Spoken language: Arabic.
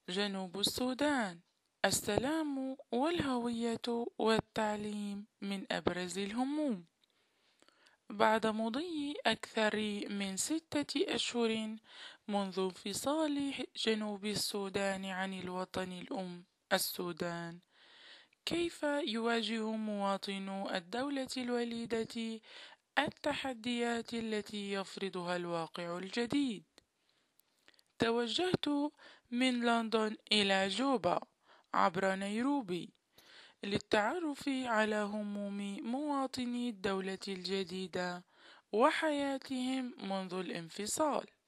جنوب السودان. السلام والهوية والتعليم من أبرز الهموم. بعد مضي أكثر من 6 أشهر منذ انفصال جنوب السودان عن الوطن الأم السودان، كيف يواجه مواطنو الدولة الوليدة التحديات التي يفرضها الواقع الجديد؟ توجهت من لندن إلى جوبا عبر نيروبي للتعرف على هموم مواطني الدولة الجديدة وحياتهم منذ الانفصال.